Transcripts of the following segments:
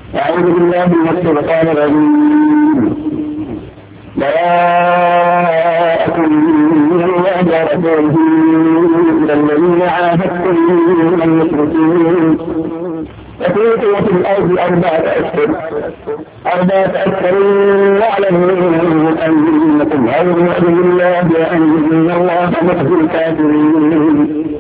أعوذ بالله من الشيطان الرجيم. براءة من الله ورسوله إلى الذين عاهدتم من المشركين وتوتوا في الأرض 4 أشهر واعلموا أنكم غير مؤمن الله وأن الله مخزي الكافرين.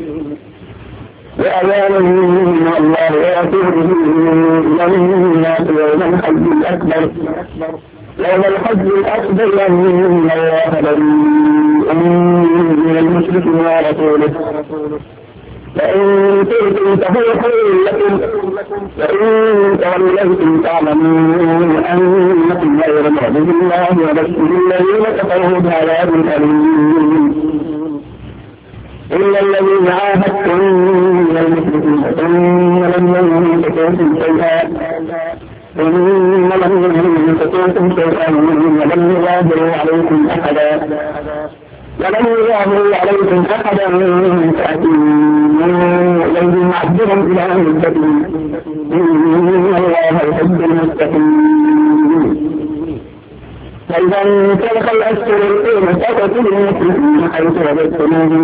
وأذان من الله ورسوله إلى الناس يوم الحج الأكبر أن الله بريء من المشركين ورسوله. فإن تؤتوا فهو خير لكم وإن توليتم فاعلموا أنكم غير مؤمن الله وبشر الذين كفروا بعذاب أليم. إلا الذين عاهدتم من المشركين ثم لم ينفقوكم شيئا ولم يظاهروا عليكم أحدا فأتموا إليهم عهدهم إلى مدتهم إن الله يحب المتقين. فإذا انسلخ الأشهر الحرم فاقتلوا المشركين حيث وجدتموهم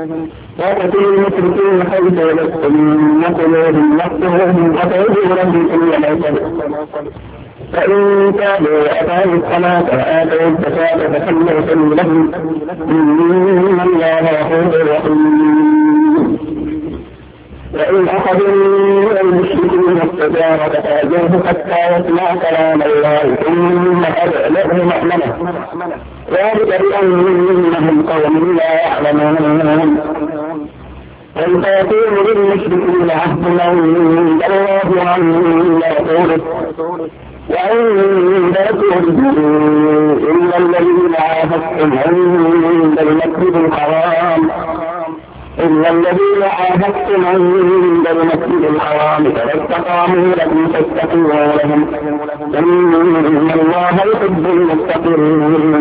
وقتلوهم واقتلوهم وقعدوا لهم كل موتد. فإن تابوا وأقاموا الصلاة وآتوا الزكاة فخلوا سبيلهم إن الله غفور رحيم. وإن أخذوا من المشركين التجارة فأجوه حتى يسمع كلام الله ثم أبلغه مأمنه ذلك بأنهم قوم لا يعلمون. وإن يكون للمشركين عهد عند الله وعند رسوله وعند رسوله إلا الذين عاهدتم عند المسجد الحرام فلا استقاموا لكم فاستقيموا لهم إن الله يحب المتقين.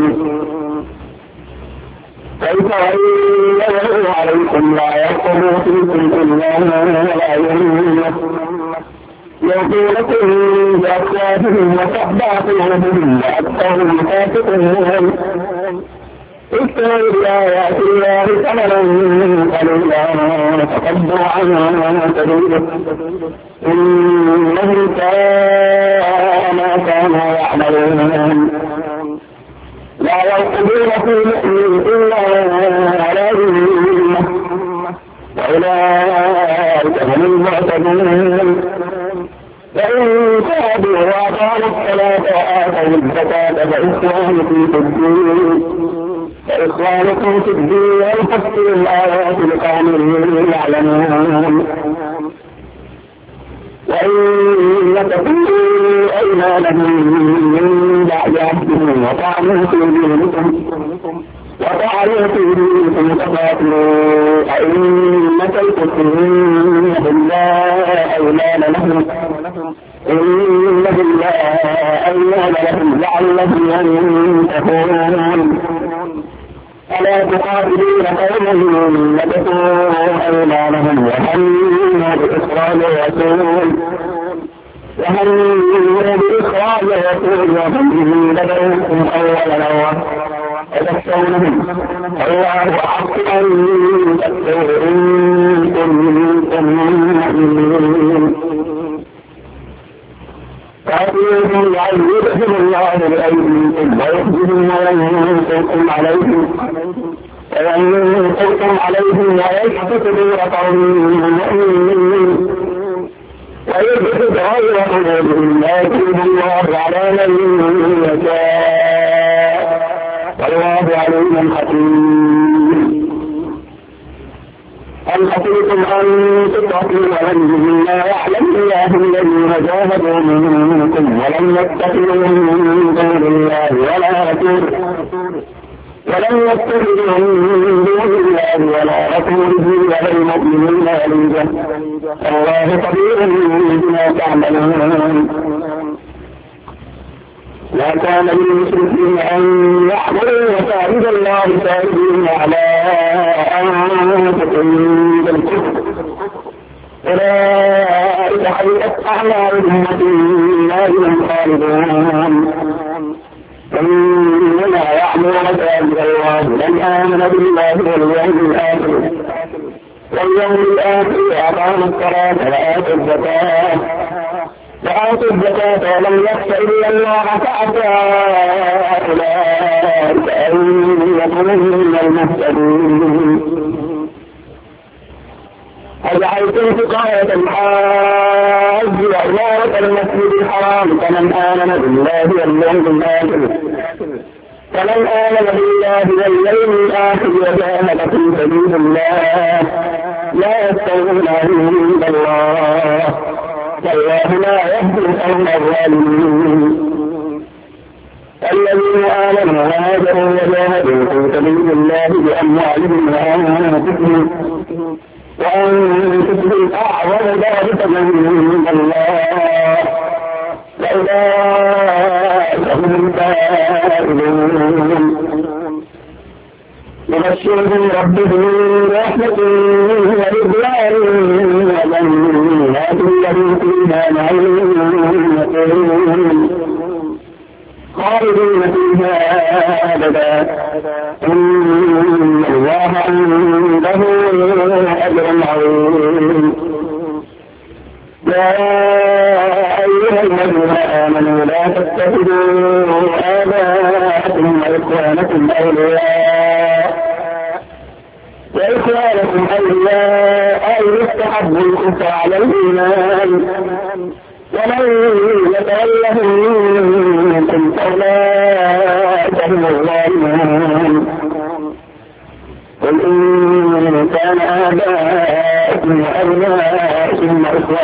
كيف وإن يظهروا عليكم لا يرقبوا فيكم إلا ولا يهمكم يقولكم بأفواههم وتخدع قلوبهم وأكثرهم فاسقون. اشتروا بآيات الله ثمنا قليلا فصدوا عن سبيله إنهم ساء ما كانوا يعملون. لا يرقبون في مؤمن إلا على ذمة وأولئك هم المعتدون. فإن تابوا وأقاموا الصلاة وآتوا الزكاة فإخوانكم في الدين ويفسر الآيات لقوم يعلمون. وإن تكونوا أيمانهم من بعد عهدهم وطعنوا في دينكم فقاتلوا أئمة الكفر إن بالله أيمان لهم لعلهم ينتهون. ألا تقاتلون قوما نبثوا أيمانهم وهموا بإخراج الرسول وهم بدأوكم أول مرة وتخشونهم الله أحق أن تخشوا إن كنتم مؤمنين. فأتيهم يعذبهم الله بأيديكم ويخزهم وينصركم عليهم ويشفي صدور قوم مؤمنين ويبعد غير قلوبهم لا يتوب الله على من يشاء والله عليم حكيم. أم حسبتم أن تتركوا ومن يعلم الله الذين جاهدوا منكم ولم يتخذوا من دون الله ولا رسوله ولا رسوله ولا المؤمنين وليجا الله خبير بما تعملون. لا كان للمشركين أن يحضروا مساجد الله شاهدين على أنفسهم بالكفر أولئك وحبطت أعمالهم وفي النار هم خالدون. إنما يعمر مساجد الله من آمن بالله واليوم الآخر وأقام الصلاة وآتوا الزكاة ولم يخش إلا الله فعسى أولئك أن يكونوا من المهتدين. أجعلتم سقاية الحاج وعمارة المسجد الحرام كمن آمن بالله واليوم الآخر وجاهد في سبيل الله لا يستوون عند الله والله لا يهدي القوم الظالمين. الذين آمنوا وهاجروا وجاهدوا في سبيل الله بأموالهم وأنفسهم أعظم ذلك عند الله وأولئك هم الفائزون. يبشرهم ربهم برحمة ورضوان وجنات لهم فيها نعيم خالدين فيها أبدا إن الله عنده أجر عظيم. يا أيها الذين آمنوا لا تتخذوا آباءكم وإخوانكم أن يستحبوا الكفر على الإيمان ومن يتولهم منكم فأولئك هم الظالمون. قل إن كان آباؤكم وأبناؤكم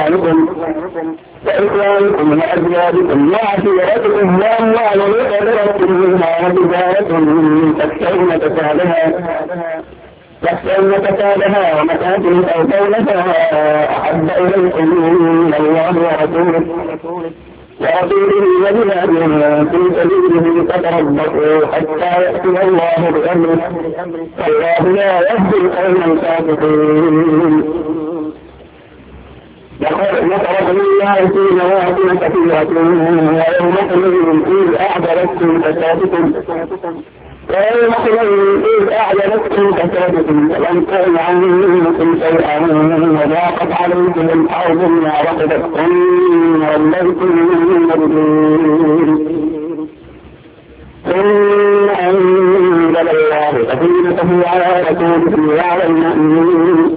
وإخوانكم وأزواجكم وعشيرتكم وأموال اقترفتم منها وتجارة تخشون كسادها ومساكن ترضونها أحب إليكم من الله ورسوله وجهاد في سبيله فتربصوا حتى يأتي الله بأمره والله لا يهدي القوم الفاسقين. لقد نصركم الله في مواطن كثيرة ويوم حنين إذ أعجبتكم كثرتكم فلم تغن عنكم شيئا وضاقت عليكم الأرض بما رحبت ثم وليتم مدبرين. ثم أنزل الله سكينته على رسوله وعلى المؤمنين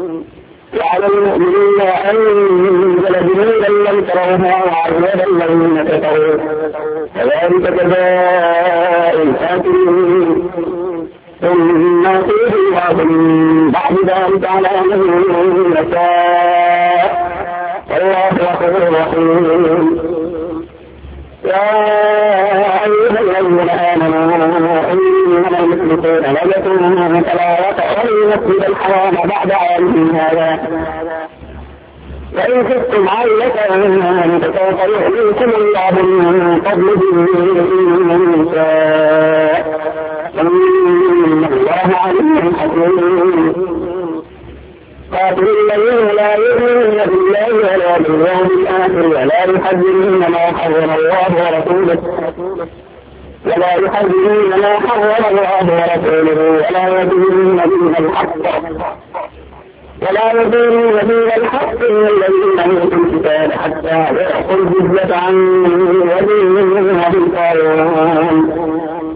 أنزل جنودا لم تروها وعذب الذين كفروا كذلك جزاء الكافرين. ثم أتيه الله من بعد ذلك على من يشاء والله غفور رحيم. يا أيها الذين آمنوا إنما المشركون نجس فلا يقربوا المسجد الحرام بعد عامهم هذا وإن خفتم عيلة فسوف يحييكم الله من فضله إن شاء إن الله عليم حكيم. قاتلوا الذين لا يؤمنون بالله ولا باليوم الآخر ولا يحرمون ما حرم الله ورسوله ولا يدينون دين الحق من الذين أوتوا الكتاب حتى يعطوا الجزية عن يد وهم صاغرون.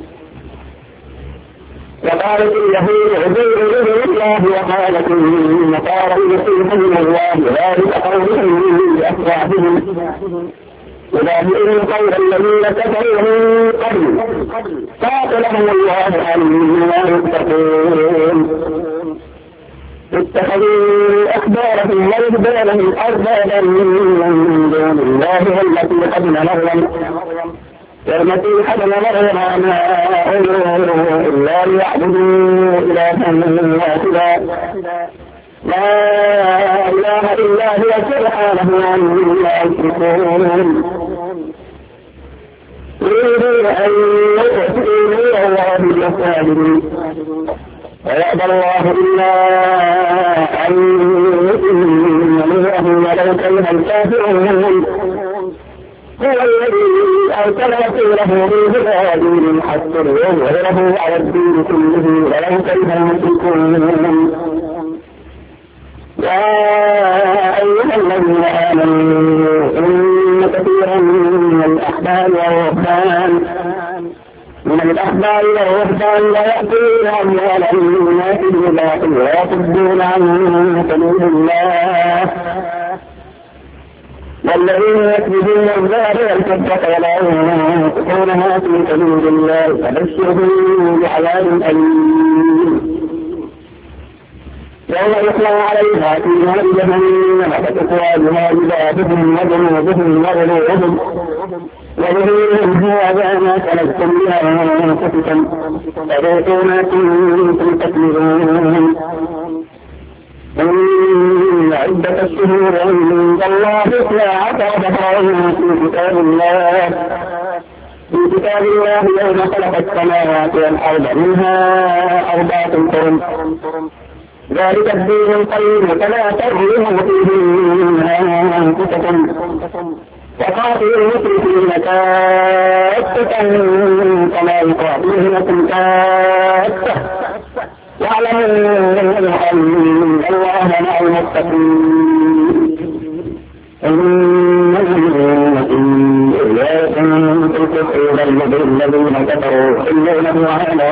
وقالت اليهود عزير ابن الله وقالت النصارى المسيح ابن الله ذلك قولهم بأفواههم وذلك قول الذين كفروا من قبل قاتلهم الله أنهم يتقون. اتخذوا أحبارهم ورهبانهم أربابا من دون الله والتي حزن مريم ما أمروا إلا ليعبدوا إلها واحدا لا إله إلا هو سبحانه عما يشركون. يريدون أن يؤتوا نور الله بأفواههم ويأبى الله إلا أن يتم نوره ولو كره الكافرون. هو الذي أرسل رسوله بالهدى ودين الحق ليظهره على الدين كله ولو كره المشركون. يا أيها الذين آمنوا إن كثيرا من الأحبار والرهبان لا يأكلون أموال الناس بالباطل ويصدون عن سبيل الله والذين يكذبون الذهب والفضة ولا ينفقونها في سبيل الله فبشرهم بعذاب أليم يوم يطلع عليها في نار جهنم فتكوى بها جباههم وجنوبهم وظهورهم هذا ما كنتم بأنفسكم فذوقوا ما كنتم تكذبون. إن عدة الشهور عند الله 12 شهرا في كتاب الله يوم خلق السماوات والأرض منها 4 حرم ذلك الدين القيم فلا تظلموا فيهن أنفسكم وقاتلوا المشركين كافة كما يقاتلونكم كافة واعلموا أن الله مع المتقين. الذين كفروا يحلونه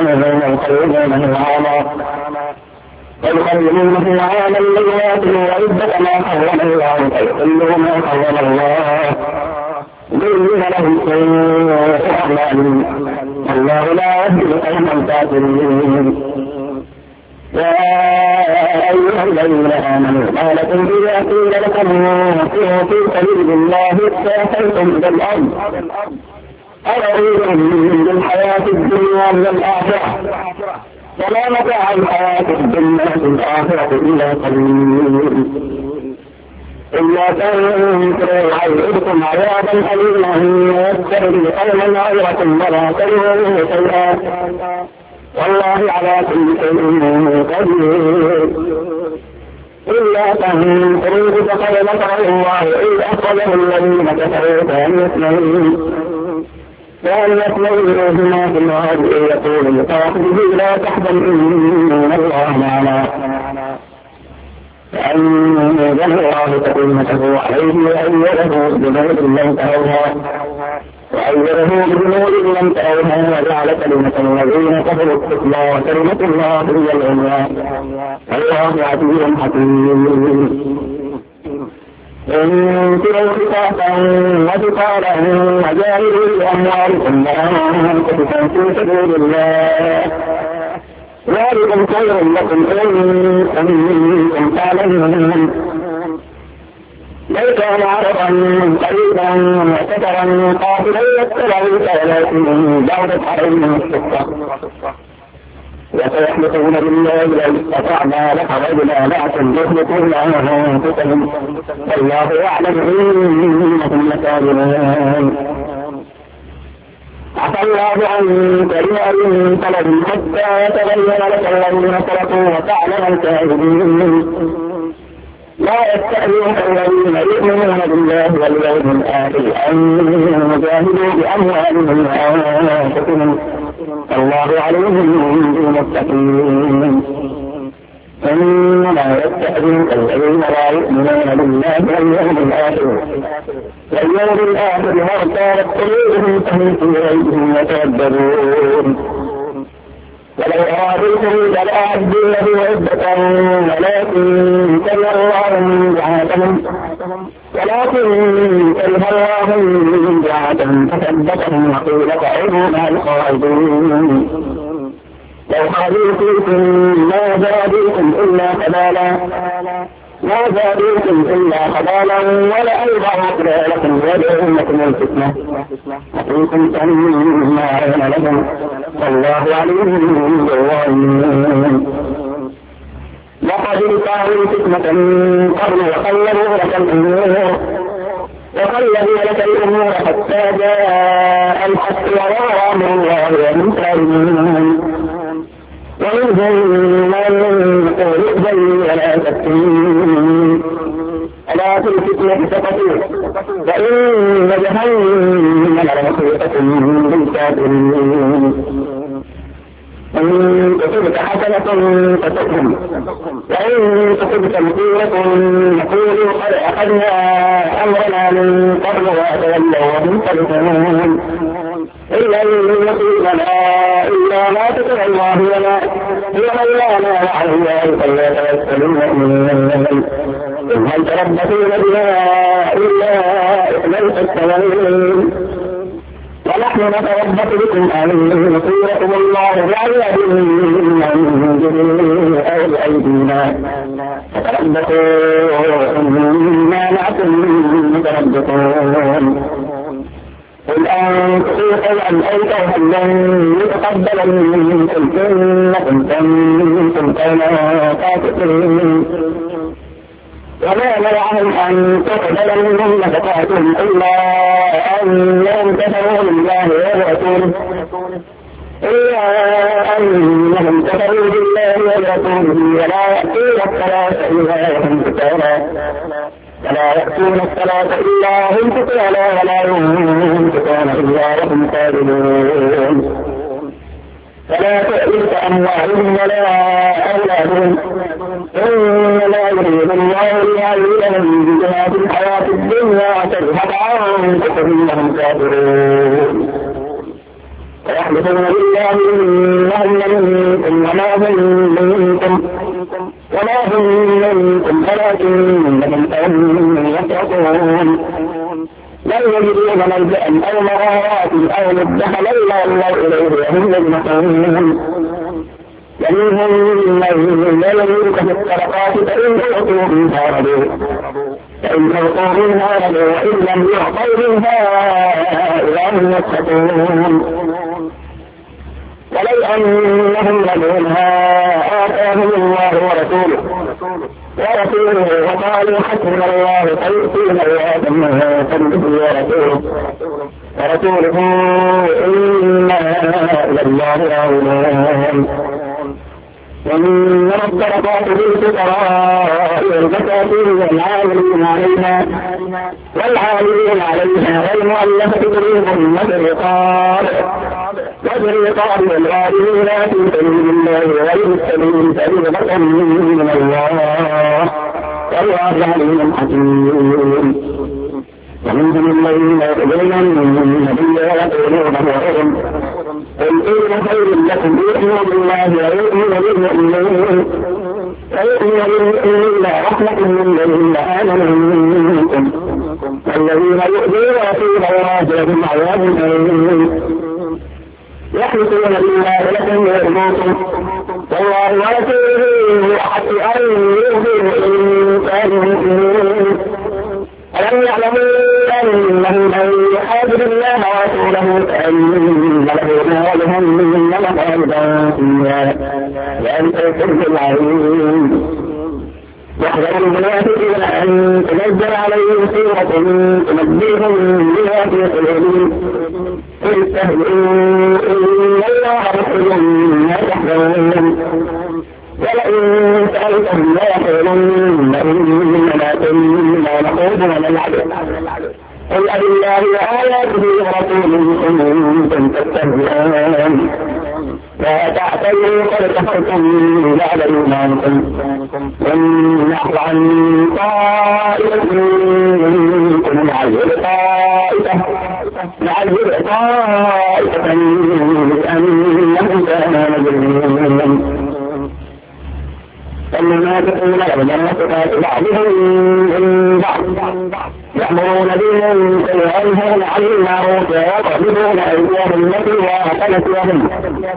عاما ليواته وعدة ما حرم الله فيحلوا ما حرم الله زين لهم سوء أعمالهم والله لا يهدي القوم الكافرين. يا أيها الذين آمنوا ما لكم إذا قيل لكم انفروا في سبيل الله استاخرتم إلى الأرض أرضيتم بالحياة الدنيا من الآخرة ولا متاع الحياة الدنيا في الآخرة إلا قليل. إلا تنفروا يعذبكم عذابا أليما ويستبدل قوما غيركم ولا تضروه شيئا والله على كل شيء قدير. إلا تنفروا فقد نصره الله إذ أخرجه الذين كفروا كان يسمعهما في الأرض يقول لصاحبه لا تحزن إن الله معنا فأنزل الله سكينته عليه وأيده بجنود لم تروها وجعل كلمة الذين كفروا السفلى وكلمة الله هي العليا والله عزيز حكيم. انفروا خفافا وثقالا وجاهدوا بأموالكم وأنفسكم في سبيل الله ذلكم خير لكم إن كنتم تعلمون. لو كان عرضا قريبا وسفرا قاصدا يتبعوك ولكن بعدت عليهم الشقة وسيحلفون بالله لو استطعنا لخرجنا معكم يحلفون أنفسهم والله يعلم إنهم لكاذبون. عفى الله عنك لما طلب حتى يتبين لك الذين صدقوا وتعلم الكاذبين. لا يستأذنك الذين يؤمنون بالله واليوم الآخر أن يجاهدوا بأموالهم وأنفسهم الله عليهم بالمتقين. إنما يستأذنك الذين لا يؤمنون بالله واليوم الآخر وارتابت قلوبهم فهم في ريبهم يترددون. ولو أرادوا الخروج لأعدوا له عدة ولكن كره الله بعثهم فثبتهم وقيل اقعدوا مع القاعدين. لو خرجوا فيكم ما زادوكم إلا خبالا ولأوضعوا خلالكم ويدعونكم الفتنة وفيكم سماعون لهم والله عليم بالظالمين. لقد ابتغوا الفتنة من قبل وقلبوا لك الأمور حتى جاء الحق وراء الله وهم كاذبون. ومنهم من يقول ائذن ولا تفتنون ألا في الفتنة سقطوا وإن جهنم لمحيطة بالكافرين إن تصبك حسنة تسؤهم وإن تصبك مصيبة يقولوا قد أخذنا أمرنا من قبل وتولوا وهم فرحون إلا يصيبنا إلا ما كتب الله لنا هو مولانا وعلى الله فليتوكل المؤمنون إن هل تربصون بنا إلا إحدى الحسنيين ونحن نتربص بكم أن يصيبكم الله بعذاب من عنده أو بأيدينا فتربصوا إنا معكم متربصون قل أنفقوا خيرا أو كرها لن يتقبل منكم إنكم كنتم قوما فاسقين وما منعهم أن تقبل منهم نفقاتهم إلا أنهم كفروا بالله ورسوله ولا يأتون الصلاة إلا هم سكارى ولا ينفقون إلا وهم كاذبون فلا تؤذك أموالهم ولا أولادهم إنما يريد الله ليعذبهم بها في الحياة الدنيا وتذهب عنهم وهم كافرون ويحلفون بالله إنهم منكم وما هم منكم ولكنهم قوم يفرقون لا يجدون ملجأ أو مغارات أو مدخلا إلا الله إليه وهم يجمعون ومنهم من لا يملك في الطرقات فإن أعطوا منها رضوا وإن لم يعطوا منها إذا هم يسخطون ولو أنهم رضوها آتاهم الله ورسوله وقالوا حسبنا الله سيؤتينا الوعد منه فضله ورسوله إنا إلى الله راغبون ومن الصدقات للفقراء والمساكين والعاملين عليها والمؤلفة قلوبهم وفي الرقاب والغارمين في سبيل الله وغير السبيل فريضة من الله والله عليم حكيم ومنهم الذين يؤذون النبي ويقولون هو قل إن خير لكم يؤمن بالله ويؤمن بالمؤمنين رحمة للذين آمنوا منكم والذين يؤذون رسول الله لهم عذاب أليم يحلفون بالله لكم ويرضوكم والله ورسوله أحق أن يؤذوا إن كانوا مؤمنين ألم يعلموا أنه من يحارب الله ورسوله فإن له نار جهنم خالدا فيها وأنت الخزي العظيم واحذر المنافقين أن تنزل عليهم سورة تنبئهم بما في قلوبهم قل استهزئوا إن الله مخرج ما تحذرون ولئن سألتهم لا يقولن إنما كنا نخوض ونلعب قل أبالله وآياته ورسوله كنتم تستهزئون لا تعتذروا قد كفرتم بعد إيمانكم إن نعفو عن طائفة منكم نعذب طائفة بأنهم كانوا مجرمين المنافقون والمنافقات بعضهم من بعض يأمرون بالمنكر وينهون عن المعروف ويقبضون أيديهم التي وأخذت لهم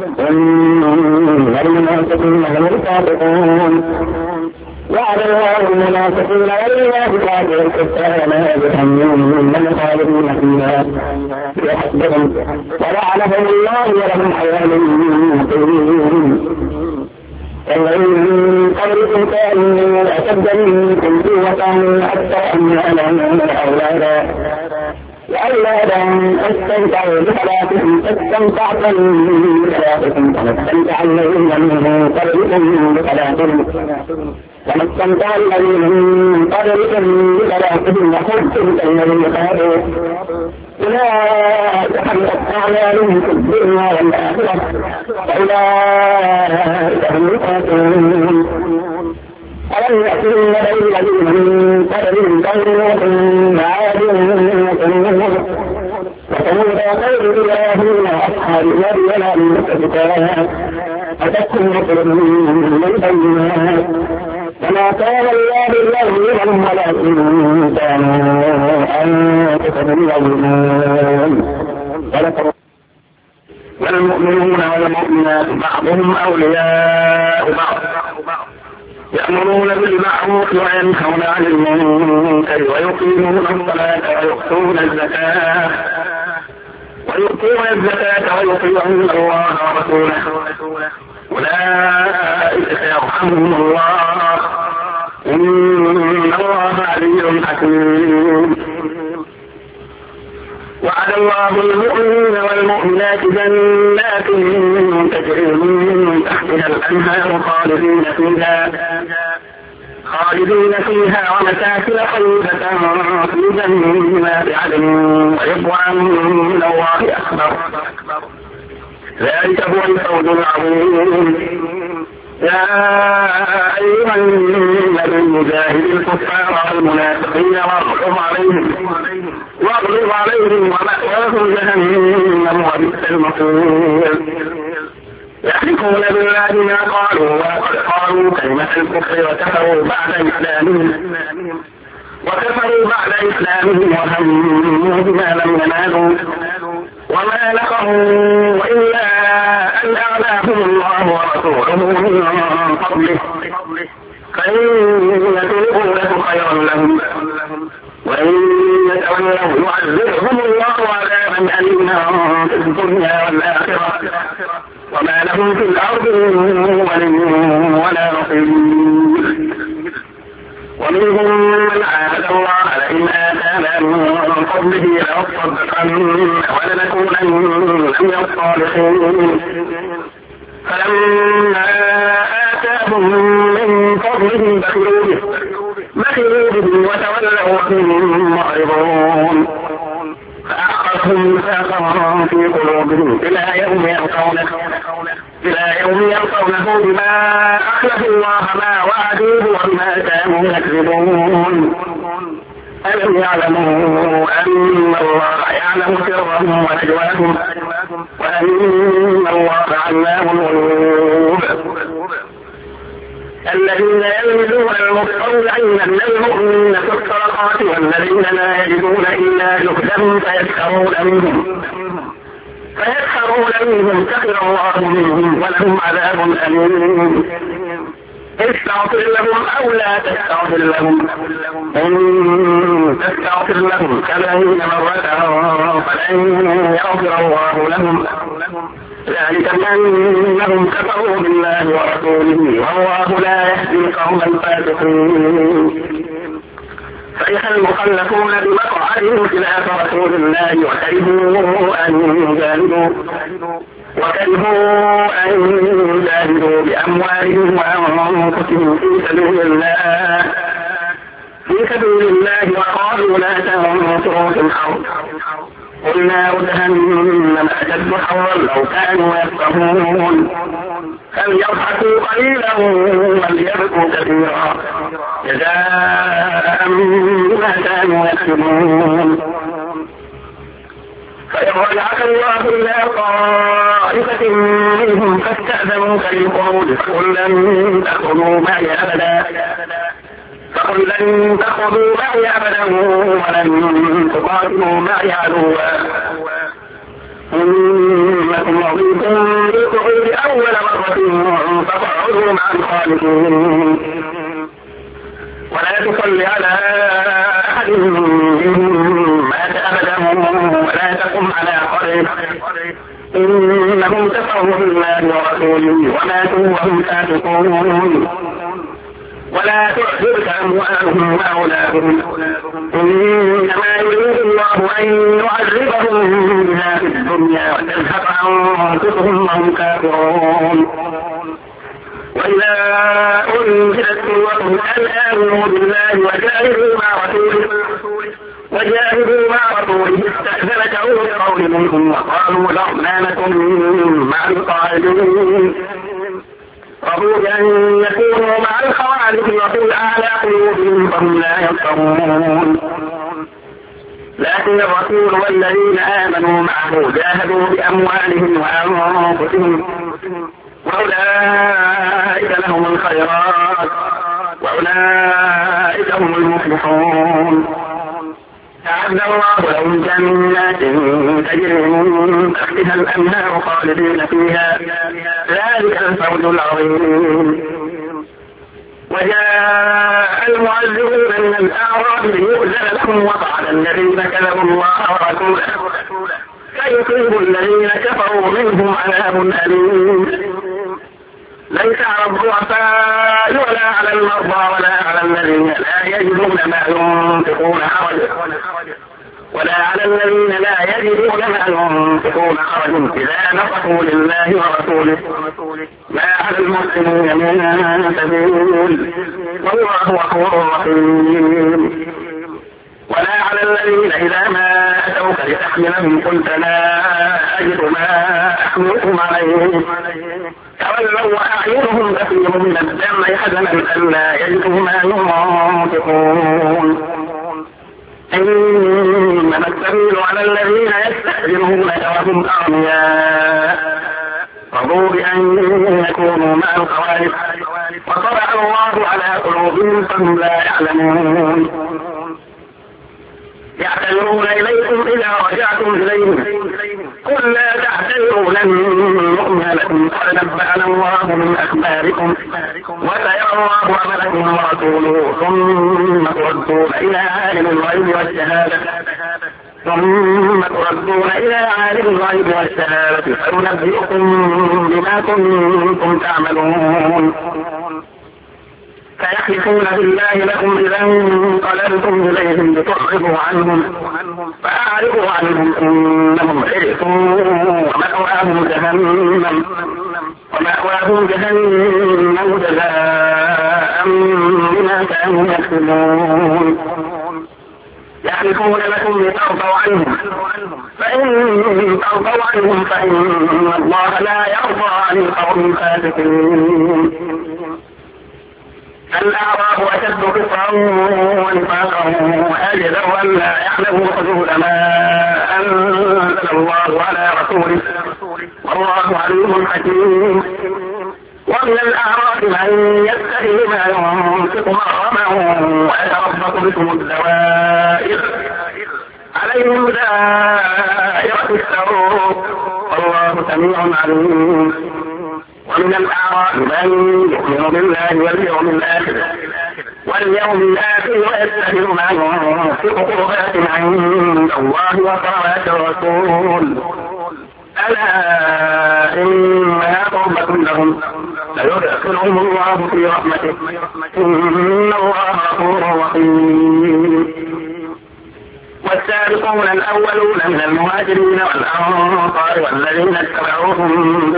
إن المنافقين هم الفاسقون وعد الله المنافقين والمنافقات والكفار من خالدين فيها بحسبهم ولعنهم الله ولهم عذاب مهين الذين من قبلكم كانوا أشد منكم قوة أكثر أموالا وأولادا وألا لم تستمتعوا بصلاتهم فاستمتعتم بصلاتكم كما استمتع الذين من قبلكم بصلاتهم كما استمتع الذين من قبلكم بصلاتهم وخذتم كالذين خابوا أولئك حبطت أعمالهم في الدنيا والآخرة وأولئك هم الخاسرون ألم يأتهم نبأ الذين من قبلهم قوم عاد وثمود وقوم إبراهيم وأصحاب مدين المؤتفكات أتتهم رسلهم بالبينات وما كان الله ليظلمهم ولكن كانوا أنفسهم يظلمون والمؤمنون والمؤمنات بعضهم أولياء بعض يأمرون بالمعروف وينهون عن المنكر ويقيمون الصلاة ويؤتون الزكاة ويطيعون الله ورسوله أولئك سيرحمهم الله إن الله علي حكيم. وعد الله المؤمنين والمؤمنات جنات تجري من تحتها الأنهار خالدين فيها ومساكن طيبة في جنات عدن ورضوان من الله أكبر ذلك هو الفوز العظيم. يا أيها النبي جاهد الكفار والمنافقين واغلظ عليهم ومأواهم جهنم وبئس المصير. يحلفون بالله ما قالوا وقد قالوا كلمة الكفر وكفروا بعد إسلامهم وهموا بما لم ينالوا وما نقموا إلا أن أغناهم الله ورسوله من فضله فإن يتوبوا له خيرا لهم وإن يتولوا يعذبهم الله عذابا أليما في الدنيا والآخرة وما لهم في الأرض من ولي ولا نصير. ومنهم من عاهد الله لئن آتانا من فضله لنصدقن ولنكونن من الصالحين فلما آتاهم من فضله بخلوا به وتولوا وهم معرضون فأخذهم نفاقا في قلوبهم إلى يوم يلقونه بما أخلفوا الله ما وعدوه وما كانوا يكذبون. ألم يعلموا أن الله يعلم سرهم ونجواهم وأن الله علام الغيوب. الذين يلمزون المطلعين من المؤمنين في الصدقات والذين لا يجدون إلا جهدهم فيسخرون منهم سخر الله منهم ولهم عذاب أليم. استغفر لهم أو لا تستغفر لهم إن تستغفر لهم 70 مرة فلن يغفر الله لهم ذلك بأنهم كفروا بالله ورسوله والله لا يهدي القوم الفاسقين. فرح المخلفون بمقعدهم خلاف رسول الله وكرهوا أن يجاهدوا بأموالهم وأنفسهم في سبيل الله وقالوا لا تنفروا في الحرب قل نار جهنم أشد حرا لو كانوا يفقهون فليضحكوا قليلا وليبكوا كثيرا جزاء بما كانوا يكسبون. فإن رجعك الله إلى طائفة منهم فاستأذنوك للخروج فقل لن تخرجوا معي أبدا ولن تقاتلوا معي عدوا إنكم رضيتم بالقعود أول مرة فاقعدوا مع الخالفين ولا تصل على أحد منهم مات أبدا ولا تقم على قبره إنهم كفروا بالله ورسوله وماتوا وهم فاسقون. ولا تعجبك أموالهم وأولادهم إنما يريد الله أن يعذبهم بها في الدنيا وتزهق أنفسهم وهم كافرون. وإذا أنزلت سورة أن آمنوا بالله وجاهدوا مع رسوله استأذنك أولو القول منهم وقالوا ذرنا نكن مع القاعدين رضوا بأن يكونوا مع الخوارج وقل على قلوبهم فهم لا يفقهون. لكن الرسول والذين آمنوا معه جاهدوا بأموالهم وأنفسهم وأولئك لهم الخيرات وأولئك هم المفلحون. أعد الله لهم جنات تجري من تحتها الأنهار خالدين فيها ذلك الفوز العظيم. وجاء المعذبون من الأعراب ليؤذن لهم وقعد الذين كذبوا الله ورسوله فيصيب الذين كفروا منهم عذاب أليم. ليس على الضعفاء ولا على المرضى ولا على الذين لا يجدون ما ينفقون حرج إذا نصحوا لله ورسوله ما على المسلمين من سبيل والله غفور رحيم. ولا على الذين إذا ما أتوك لتحملهم قلت لا أجد ما أحملكم عليه تولوا وأعينهم تفيض من الدمع حزنا ألا يجدوا ما ينفقون. إنما السبيل على الذين يستأذنونك وهم أغنياء رضوا بأن يكونوا مع الخوارج وطبع الله على قلوبهم فهم لا يعلمون. يعتذرون إليكم إذا رجعتم إليهم قل لا تعتذروا لن نؤمن لكم قد نبأنا الله من أخباركم وسيرى الله عملكم ورسوله ثم تردون إلى عالم الغيب والشهادة فينبئكم بما كنتم تعملون. فيحلفون بالله لكم إذا انقلبتم إليهم لتعرضوا عنهم فأعرضوا عنهم إنهم رجس ومأواهم جهنم جزاء بما كانوا يكسبون. يحلفون لكم لترضوا عنهم فإن ترضوا عنهم فإن الله لا يرضى عن القوم الفاسقين. الأعراب أشد كفرا ونفاقا وأجدر أن لا يعلموا حدود ما أنزل الله على رسوله والله عليم حكيم. ومن الأعراب من يتخذ ما ينفق مغرما ويتربص بكم الدوائر عليهم دائرة السوء والله سميع عليم. ومن الأعراب من يؤمن بالله واليوم الآخر ويتخذ ما ينفق قربات عند الله وصلوات الرسول ألا إنها قربة لهم سيدخلهم الله في رحمته إن الله غفور رحيم. والسابقون الأولون من المهاجرين والأنصار والذين اتبعوهم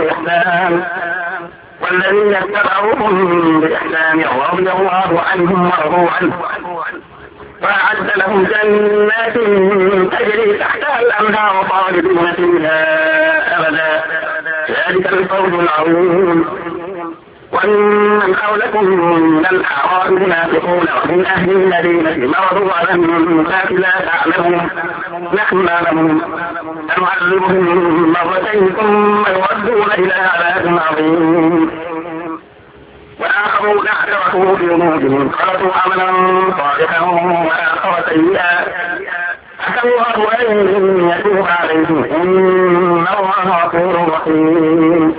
بإحسان رضي الله عنهم ورضوا عنه وأعد لهم جنات تجري تحتها الأنهار خالدين فيها أبدا ذلك الفوز العظيم. ومن حولكم من الأعراب منافقون ومن أهل المدينة مرضوا على النفاق لا تعلمهم نحن نعلمهم سنعذبهم مرتين ثم يردون إلى عذاب عظيم. وآخرون اعترفوا بذنوبهم خلطوا عملا صالحا وآخر سيئا عسى الله أن يتوب عليهم إن الله غفور رحيم.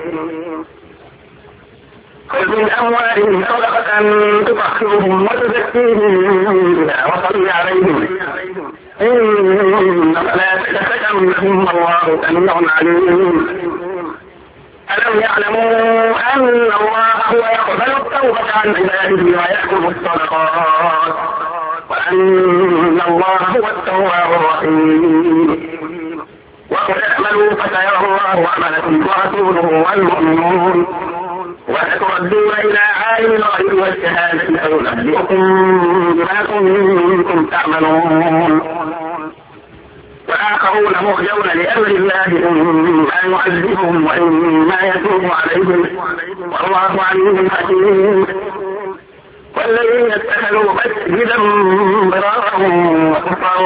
خذ من أموالهم صدقة تطهرهم وتزكيهم بها وصل عليهم إن صلاتك سكن لهم والله سميع عليم. ألم يعلموا أن الله هو يقبل التوبة عن عباده ويأخذ الصدقات وأن الله هو التواب الرحيم وقل اعملوا فسيرى الله عملكم ورسوله والمؤمنون وستردون إلى عالم الغيب والشهادة فينبئكم بما كنتم تعملون وآخرون مرجون لأمر الله إما يعذبهم وإما يتوب عليهم والله عليم حكيم والذين اتخذوا مسجدا ضرارا وكفرا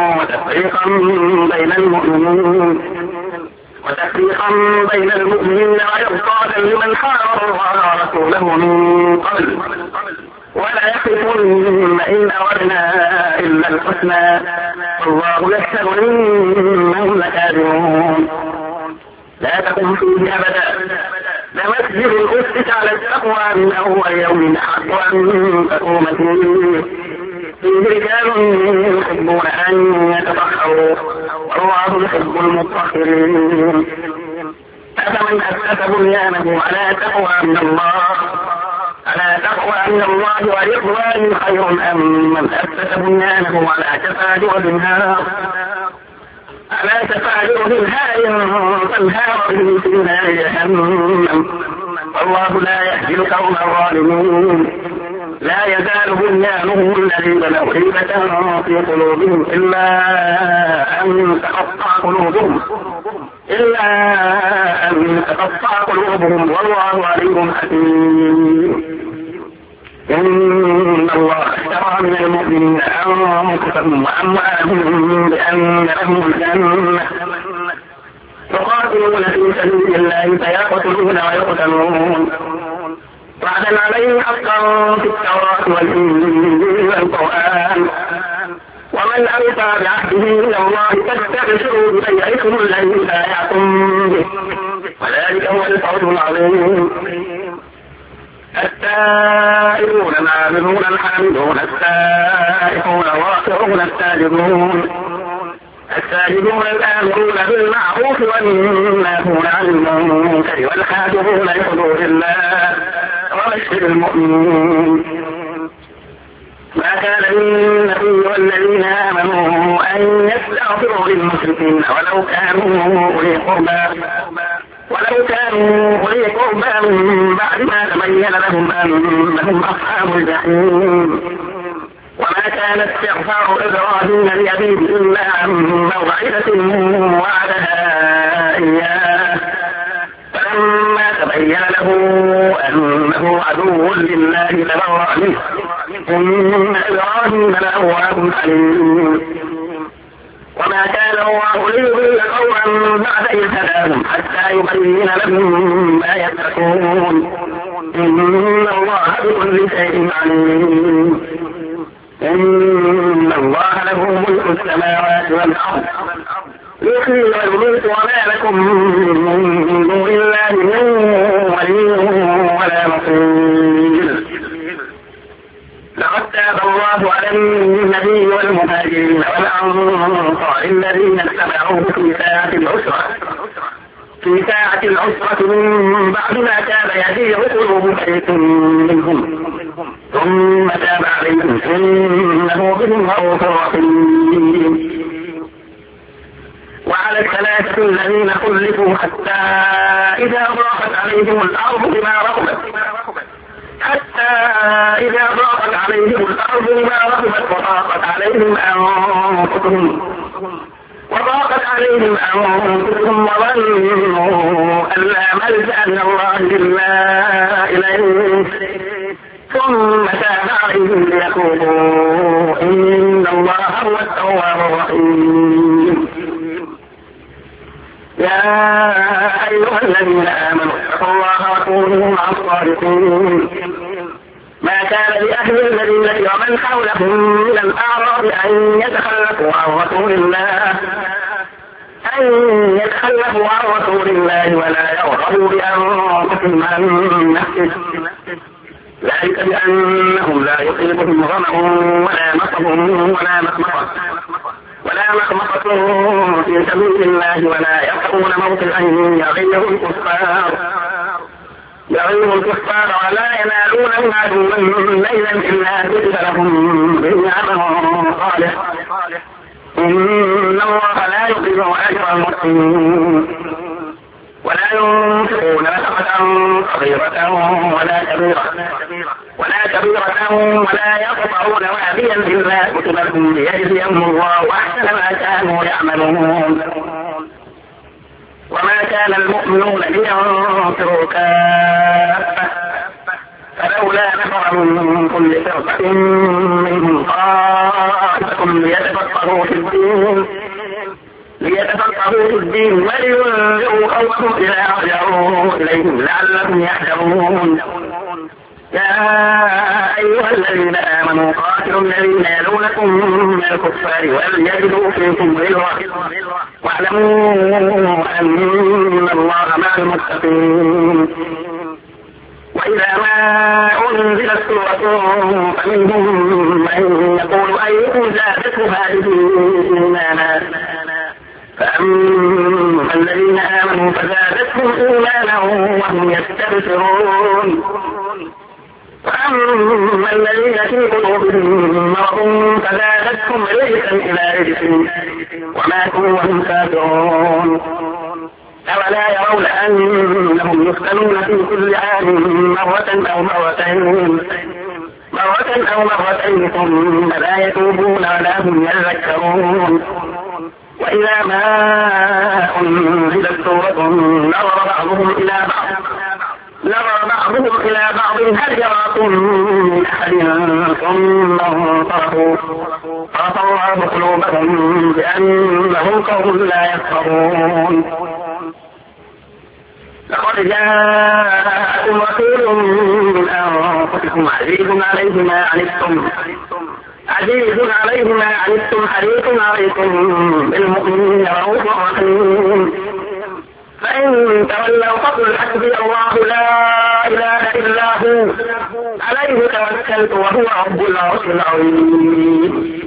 وتفريقا بين المؤمنين وإرصادا لمن حارب الله ورسوله من قبل ولا يحلفن إن أردنا إلا الحسنى والله يشهد إنهم لكاذبون لا تقم فيه أبدا لمسجد أسس على التقوى من أول يوم أحق أن تقوم فيه رجال يحبون أن يتطهروا والله يحب المطهرين أفمن أسس بنيانه على تقوى من الله ورضوان خير أم من أسس بنيانه على شفا جرد هار فانهار به في نار جهنم والله لا يهدي القوم الظالمين لا يزال بنيانهم الذي بنوا ريبة في قلوبهم إلا أن تقطع قلوبهم والله عليم حكيم إن الله اشترى من المؤمنين أنفسهم وأموالهم بأن لهم الجنة يقاتلون في سبيل الله فيقتلون ويقتلون وعدا عليه حقا في التوراة والإنجيل والقرآن ومن أوفى بعهده من الله فاستبشروا ببيعكم الذي بايعتم به وذلك هو الفوز العظيم التائبون العابدون الحامدون السائحون الراكعون الساجدون الآمرون بالمعروف والناهون عن المنكر والحافظون لحدود الله وبشر المؤمنين ما كان للنبي والذين آمنوا أن يستغفروا للمشركين ولو كانوا أولي قربى من بعد ما تبين لهم أنهم أصحاب الجحيم وما كان استغفار إبراهيم لأبيه إلا عن موعدة وعدها إياه فلما تبين له أنه عدو لله تبرأ منه إن إبراهيم لأواب حليم وما كان الله ليضل قوما بعد إذ هداهم حتى يبين لهم ما يتقون إن الله بكل شيء عليم إن الله له ملك السماوات والأرض يحيي ويميت وما لكم من دون الله من ولي ولا نصير لقد تاب الله على النبي والمهاجرين والأنصار الذين اتبعوه في ساعة العسرة من بعد ما تاب يزيغ قلوب فريق منهم ثم تاب عليهم إنه بهم رؤوف رحيم وعلى الثلاثة الذين خلفوا حتى إذا ضاقت عليهم الأرض بما رحبت وضاقت عليهم أنفسهم وظنوا أن لا ملجأ من الله إلا إليه ثم تاب عليهم ليتوبوا إن الله هو التواب الرحيم يا أيها الذين آمنوا اتقوا الله وكونوا مع الصادقين ما كان لأهل المدينة ومن حولهم من الأعراب أن يتخلفوا عن رسول الله ولا يرغبوا بأنفسهم عن نفسه ذلك بأنهم لا يصيبهم ظمأ ولا مخمصة في سبيل الله ولا يطعون موطئا يغيظ الكفار يعلم الكفار ولا ينالون من عدو ليلا إلا كتب لهم به عمل صالح إن الله لا يضيع أجر المحسنين. ولا ينفقون نفقة صغيرة ولا كبيرة ولا يقطعون واديا إلا كتب لهم ليجزيهم الله أحسن ما كانوا يعملون. وما كان المؤمنون لينفروا كافة فلولا نفر من كل فرقة منهم طائفة ليتفقهوا في الدين ولينذروا قومهم إذا رجعوا إليهم لعلهم يحذرون. يا أيها الذين آمنوا قاتلوا الذين يلونكم من الكفار وليجدوا فيكم غلظة واعلموا أن الله مع المتقين. وإذا ما أنزلت سورة فمنهم من يقول أيكم زادته هذه إيمانا فأما الذين آمنوا فزادتهم إيمانا وهم يستبشرون وأما الذين في قلوبهم مرض فزادتهم رجسا إلى رجسهم وماتوا وهم كافرون. أولا يرون أنهم يفتنون في كل عام مرة أو مرتين ثم لا يتوبون ولا هم يذكرون. وإذا ما أنزلت سورة نظر بعضهم إلى بعض هل يراكم من أحد ثم انصرفوا عفى الله قلوبهم بأنهم قوم لا يفقهون. لقد جاءكم رسول من أنفسكم عزيز عليه ما عنتم حريص عليكم بالمؤمنين رؤوف رحيم. فإن تولوا فقل حسبي الله لا إله إلا هو عليه توكلت وهو رب العرش العظيم.